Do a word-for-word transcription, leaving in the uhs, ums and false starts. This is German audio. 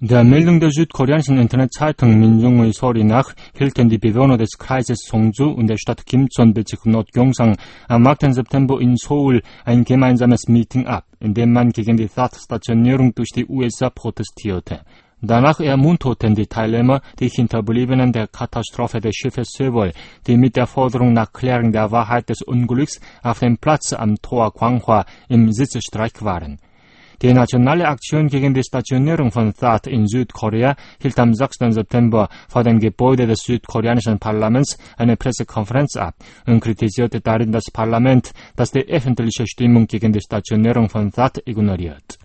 Der Meldung der südkoreanischen Internetzeitung Minjung의 So리 nach hielten die Bewohner des Kreises Songju und der Stadt Kimcheon-Bezirk Nordgyeongsang am achten September in Seoul ein gemeinsames Meeting ab, in dem man gegen die T H A A-Stationierung durch die U S A protestierte. Danach ermunterten die Teilnehmer die Hinterbliebenen der Katastrophe des Schiffes Seoul, die mit der Forderung nach Klärung der Wahrheit des Unglücks auf dem Platz am Tor Gwanghwa im Sitzstreik waren. Die nationale Aktion gegen die Stationierung von T H A T in Südkorea hielt am sechsten September vor dem Gebäude des südkoreanischen Parlaments eine Pressekonferenz ab und kritisierte darin das Parlament, das die öffentliche Stimmung gegen die Stationierung von T H A T ignoriert.